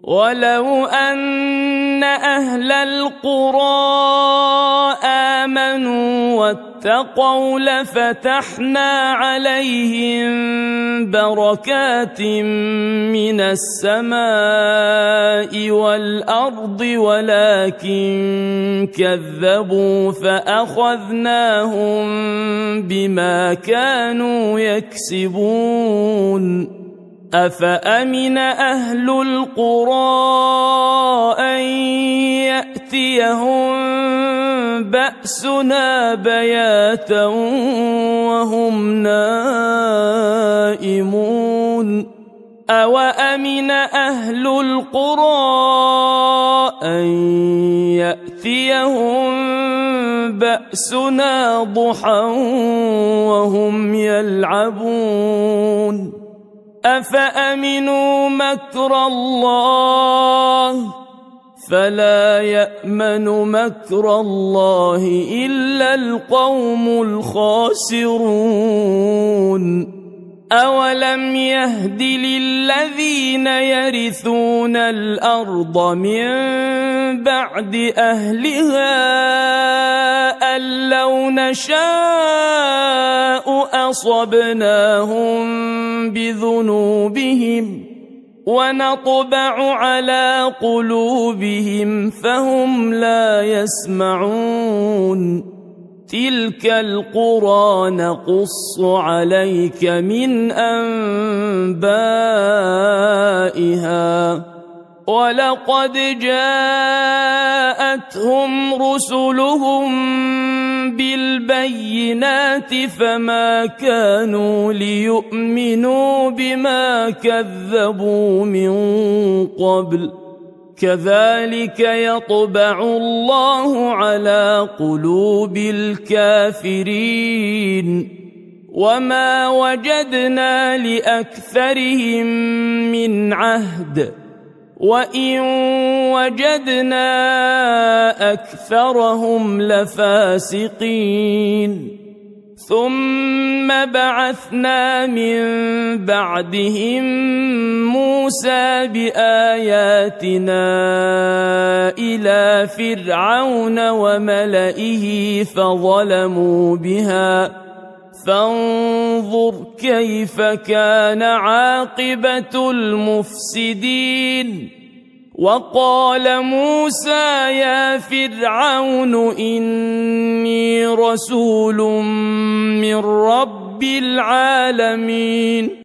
ولو أن أهل القرى آمنوا واتقوا لفتحنا عليهم بركات من السماء والأرض ولكن كذبوا فأخذناهم بما كانوا يكسبون أفأمن أهل القرى أن يأتيهم بأسنا بياتا وهم نائمون أوأمن أهل القرى أن يأتيهم بأسنا ضحى وهم يلعبون أفأمنوا مكر الله فلا يأمن مكر الله إلا القوم الخاسرون أولم يهد للذين يرثون الأرض من بعد أهلها أن لو نشاء أصبناهم بذنوبهم ونطبع على قلوبهم فهم لا يسمعون تلك القرى نقص عليك من أنبائها ولقد جاءتهم رسلهم بالبينات فما كانوا ليؤمنوا بما كذبوا من قبل كذلك يطبع الله على قلوب الكافرين وما وجدنا لأكثرهم من عهد وإن وجدنا أكثرهم لفاسقين ثم بعثنا من بعدهم موسى بآياتنا إلى فرعون وملئه فظلموا بها فانظر كيف كان عاقبة المفسدين وقال موسى يا فرعون إني رسول من رب العالمين